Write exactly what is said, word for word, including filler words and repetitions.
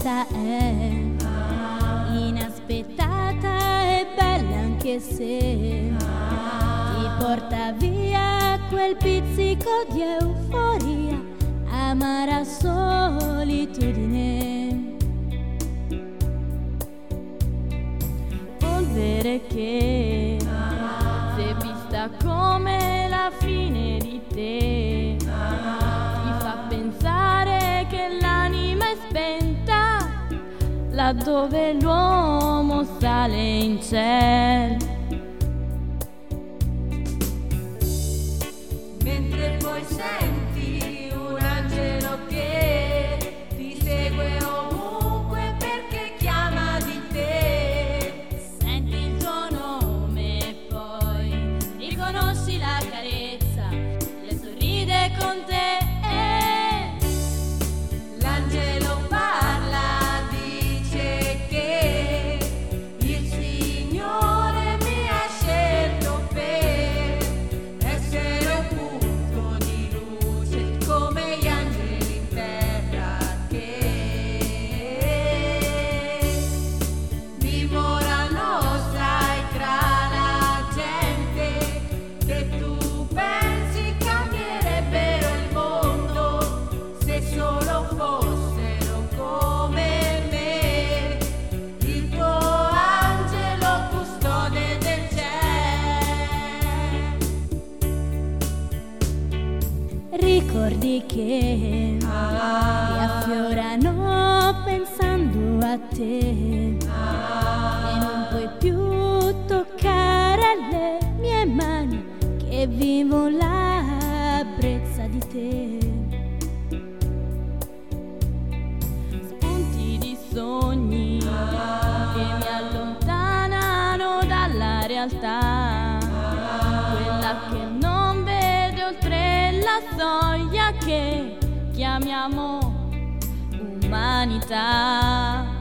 vita è inaspettata e bella, anche se ti porta via quel pizzico di euforia, amara solitudine. Polvere che, se vista come la fine di te, ti fa pensare che l'anima è spenta laddove l'uomo sale in cielo. Mentre poi senti un angelo che ti segue ovunque perché chiama di te. Senti il tuo nome e poi riconosci la carezza, le sorride con te. L'angelo parla, dice che il Signore mi ha scelto per essere un punto di luce come gli angeli in terra, che dimorano, sai, tra la gente, che tu pensi cambierebbero il mondo se solo fossero come me, il tuo angelo custode del cielo. Ricordi che ti affiorano pensando a te, e non puoi più toccare le mie mani che vivo la brezza di te. Spunti di sogni che mi allontanano dalla realtà, quella che non vede oltre la soglia che chiamiamo umanità.